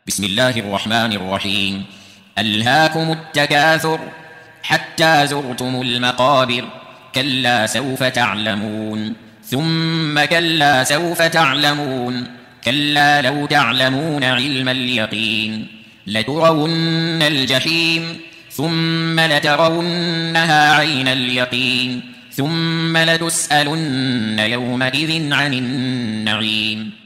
بسم الله الرحمن الرحيم. ألهاكم التكاثر حتى زرتم المقابر. كلا سوف تعلمون ثم كلا سوف تعلمون. كلا لو تعلمون علم اليقين لترون الجحيم ثم لترونها عين اليقين ثم لتسألن يومئذ عن النعيم.